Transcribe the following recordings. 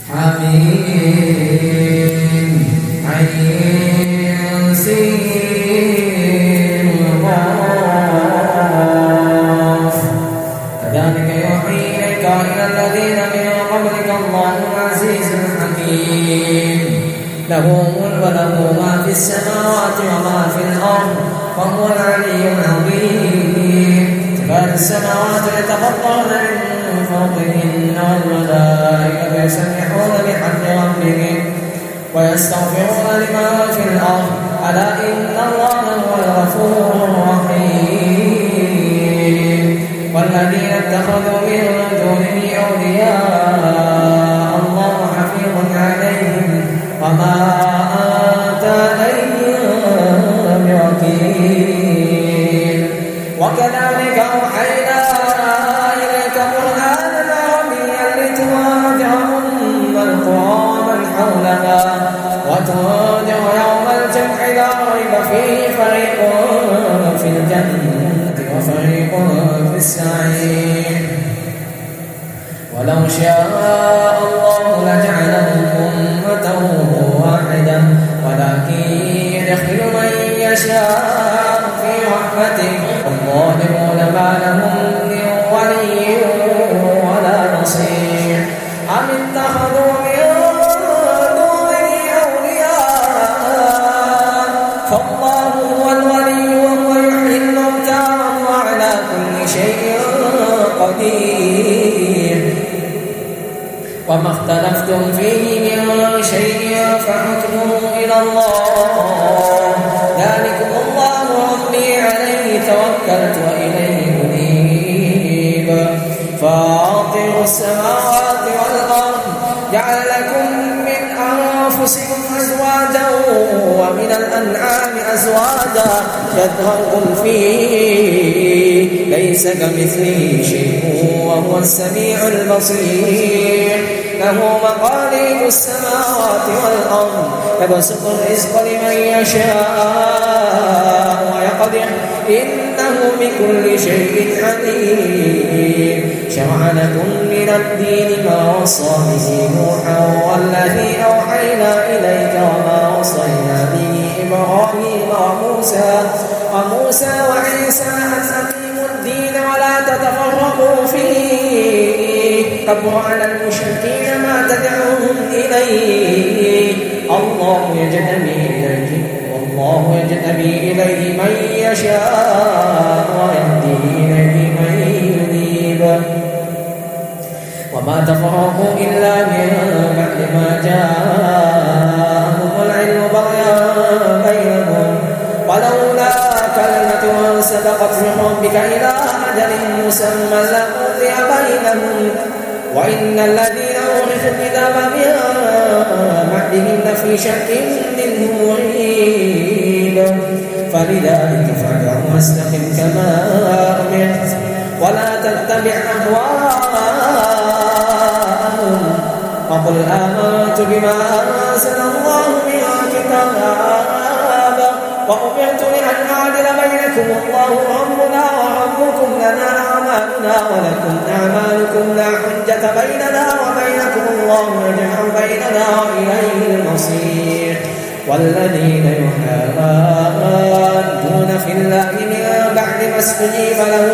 حميم عين سين قاف كذلك يوحي إليك وإلى الذين من قبلك الله العزيز الحكيم له ما في السماوات وما في الأرض وهو العلي العظيم تكاد السماوات يتفطرن من فوقهن والملائكة يسبحون بحمد ربهم ويستغفرون لمن في الأرض ألا إن الله هو الغفور الرحيم والذين اتخذوا من دونه أولياء الله حفيظ عليهم وما أنت عليهم بوكيل وكذلك أوحينا إليك قرآنا عربيا لتنذر أم القرى ومن حولها وتنذر يوم الجمع لا ريب فيه فريق في الجنة وفريق في السعير ولو شاء الله لجعلهم أمة واحدة ولكن يدخل من يشاء في رحمته والظالمون ما لهم من ولي ولا نصير أم اتخذوا من دونه أولياء فالله هو الولي وهو يحيي الموتى وهو على كل شيء قدير وما اختلفتم فيه من شيء فحكمه إلى الله ذلكم الله ربي عليه توكلت وإليه أنيب فاطر السماوات والأرض جعل لكم من أنفسكم أزواجا ومن الأنعام أزواجا يذرأكم فيه ليس كمثله شيء وهو السميع البصير له مقاليد السماوات والأرض يبسط الرزق لمن يشاء ويقدر إنه بكل شيء عليم شرع لكم من الدين ما وصى به نوحا والذي أوحينا إليك وما وصينا به إبراهيم وموسى وعيسى أن أقيموا الدين ولا تتفرقوا فيه كبر على المشركين ما تدعوهم إليه الله يجتبي إليه من يشاء ويهدي إليه من ينيب وما تفرقوا إلا من بعد ما جاءهم العلم بغيا بينهم ولولا كلمة سبقت من ربك إلى أجل مسمى لقضي بينهم وإن الذين أورثوا الكتاب من بعدهم لفي شك منه مريب فلذلك فادع واستقم كما أمرت ولا تتبع أهواءهم وقل آمنت بما أنزل الله من كتاب وأمرت لأن أعدل بينكم الله ربنا وربكم لنا أعمالنا ولكم أعمالكم لا حجة بيننا وبينكم الله يجمع بيننا وإليه المصير والذين يحادون في الله من بعد ما استجيب له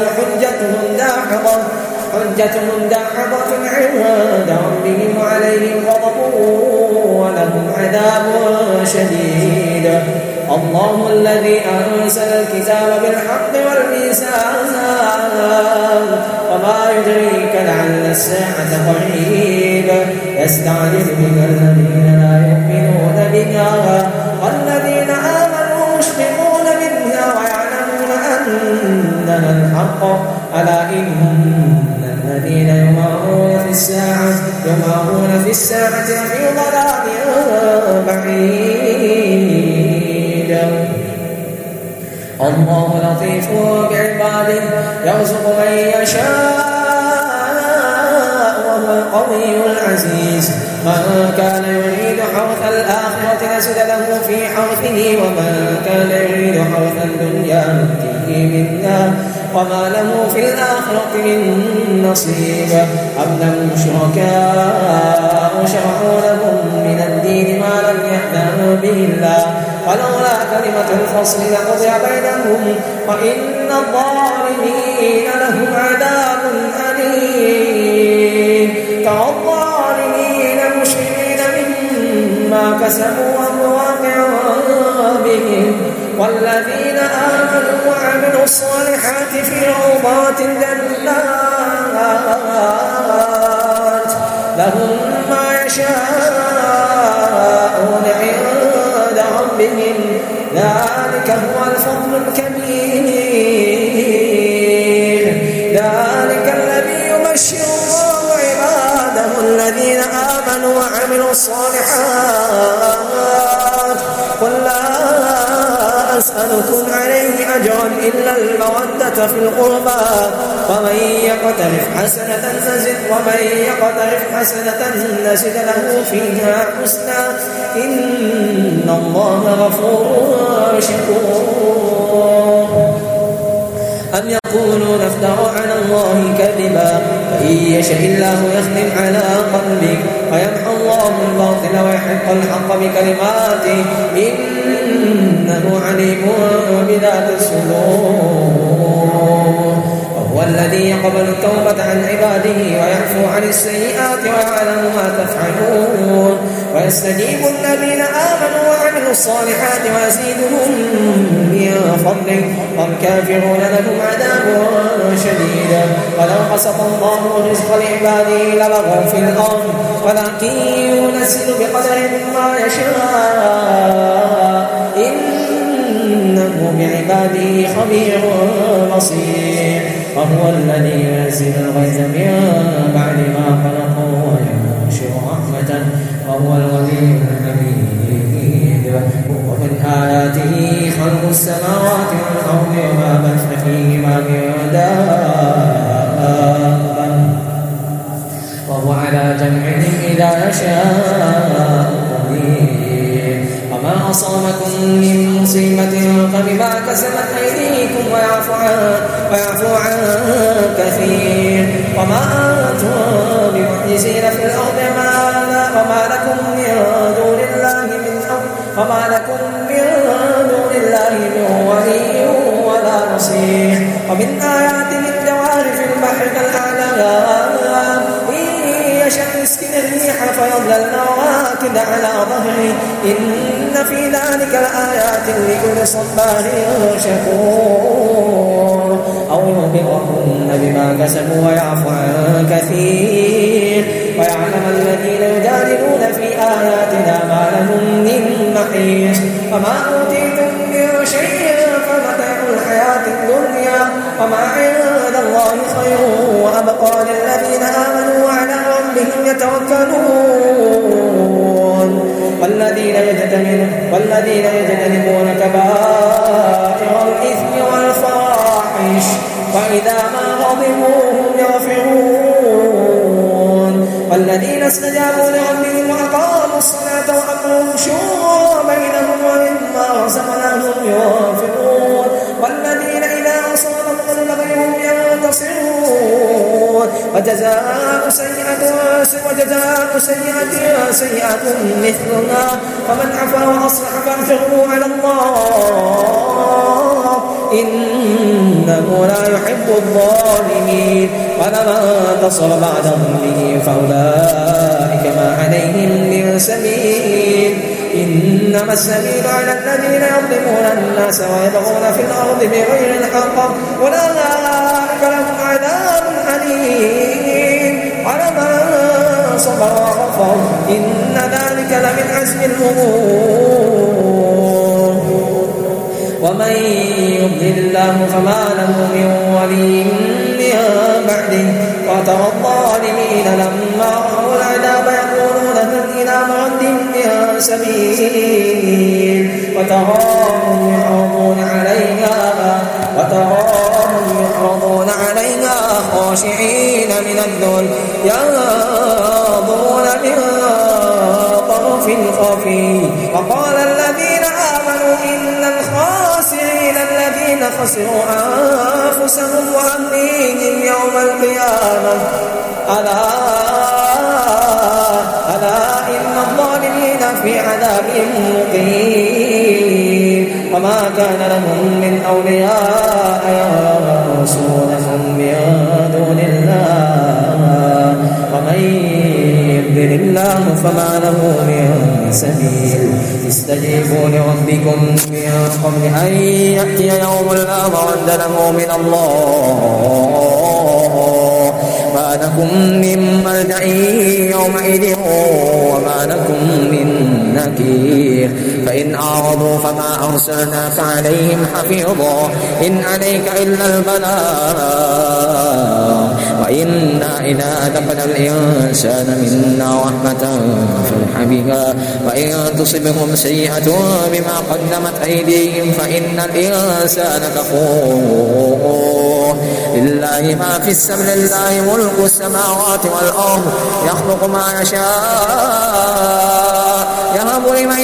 حجتهم داحضة عند ربهم عليهم غضب ولهم عذاب شديد الله الذي أنزل الكتاب بالحق والميزان وما يدريك لعل الساعة قريب يستعجل بها الذين لا يؤمنون بها والذين آمنوا مشفقون منها ويعلمون أنها الحق ألا إن الذين يمارون في الساعة لفي ضلال بعيد الله لطيف بعباده يرزق من يشاء وهو القوي العزيز من كان يريد حرث الآخرة نزد له في حرثه ومن كان يريد حرث الدنيا نؤتيه منها وما له في الآخرة من نصيب أم لهم شركاء شرعوا ولولا كلمة الفصل لقضي بينهم وإن الظالمين لهم عذاب أليم. ترى الظالمين مشفقين مما كسبوا وهو واقع بهم والذين آمنوا وعملوا الصالحات في روضات الجنات لهم ما يشاءون عند ربهم ذلك هو الفضل الكبير. ذلك الذي يبشر الله عباده الذين آمنوا وعملوا الصالحات قل لا أسألكم عليه أجرا إلا المودة في القربى ومن يقترف حسنة نزد له فيها حسنا إن الله غفور شكور. أم يقولون افتروا على الله كذبا فإن يشاء الله يختم على قلبك ويمحو الله الباطل ويحق الحق بكلماته إنه عليم بذات الصدور. وهو الذي يقبل التوبة عن عباده ويعفو عن السيئات ويعلم ما تفعلون ويستجيب الذين آمنوا وعملوا الصالحات ويزيدهم من فضله والكافرون لهم عذاب شديد. ولو بسط الله الرزق لعباده لبغوا في الأرض ولكن ينزل بقدر ما يشاء إنه بعباده خبير بصير. وهو الذي ينزل الغيث من بعد ما خلقوا وينشر رحمته وهو الغني الحميد. ومن آياته خلق السماوات والأرض وما بث فيهما من دابة وهو على جمعهم إذا يشاء قدير. وما أصابكم من مصيبة فبما كسبت أيديكم ويعفو عن كثير. وما أنتم بمعجزين في الأرض وما لكم من دون الله من ولي ولا نصير. ومن آياته الجوار في البحر كالأعلام إن يشأ يسكن الريح فيظللن رواكد على ظهره إن في ذلك لآيات لكل صبار شكور. أو ينبئكن بما كسبوا ويعفو عن كثير ويعلم الذين يجادلون في آياتنا ما لهم من محيص. وما أوتيتم من شيء فمتاع الحياة الدنيا وما عند الله خير وأبقى للذين آمنوا وعلى ربهم يتوكلون. والذين يجتنبون كبائر الإثم والفواحش وإذا ما غضبوا هم يغفرون. والذين استجابوا لربهم وأقاموا الصلاة وأمرهم شورى بينهم ومما رزقناهم ينفقون. والذين إذا أصابتهم البغي هم ينتصرون. وجزاء سيئة مثلها فمن عفا وأصلح فأجره على الله إنه لا يحب الظالمين. ولمن انتصر بعد ظلمه فأولئك ما عليهم من سبيل إنما السبيل على الذين يظلمون الناس ويبغون في الأرض بغير الحق أولئك لهم عذاب أليم. ولمن صبر وغفر إن ذلك لمن عزم الأمور. ومن يضلل الله فما له من ولي من بعده. وترى الظالمين لما رأوا العذاب يقولون هل إلى مرد من سبيل وتراهم يعرضون عليها خاشعين من الذل ينظرون من طرف خفي. وقال الذين آمنوا إن الخاسرين الذين خسروا أنفسهم وأهليهم يوم القيامة ألا إن الظالمين في عذاب مقيم. وما كان لهم من أولياء ينصرونهم من دون الله ومن يضلل الله فما له من سبيل استجيبوا لربكم من قبل أن يأتي يوم لا مرد له من الله ما لكم من ملجأ يومئذ وما لكم من نكير فإن أعرضوا فما أرسلناك عليهم حفيظا إن عليك إلا البلاغ وإنا إذا أذقنا الإنسان منا رحمة فرح بها وإن تصبهم سيئة بما قدمت أيديهم فإن الإنسان كفور لله ما في السماء لله ملك السماوات والأرض يخلق ما يشاء يهب لمن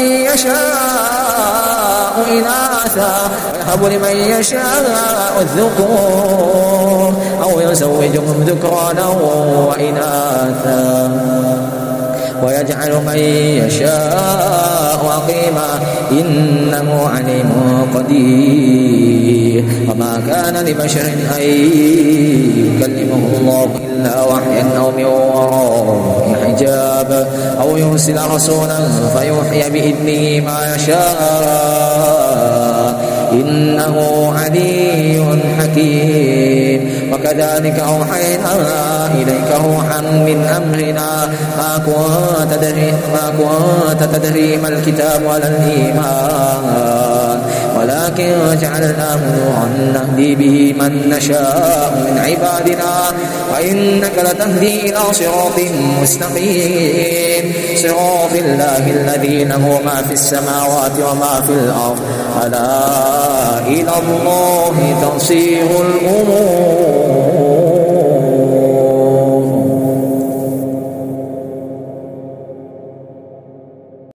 يشاء إناثا ويهب لمن يشاء الذكور أو يزوجهم ذكرانا وإناثا ويجعل من يشاء عقيما إنه عليم قدير وما كان لبشر أن يكلمه الله إلا وحيا أو من وراء حجاب أو يرسل رسولا فيوحي بإذنه ما يشاء إنه علي حكيم وكذلك أوحينا إليك روحا من أمرنا ما كنت تدري ما الكتاب ولا الإيمان ولكن جعلناه نورا نهدي به من نشاء من عبادنا وإنك لتهدي إلى صراط مستقيم صراط الله الذي له ما في السماوات وما في الأرض ألا إلى الله تصير الأمور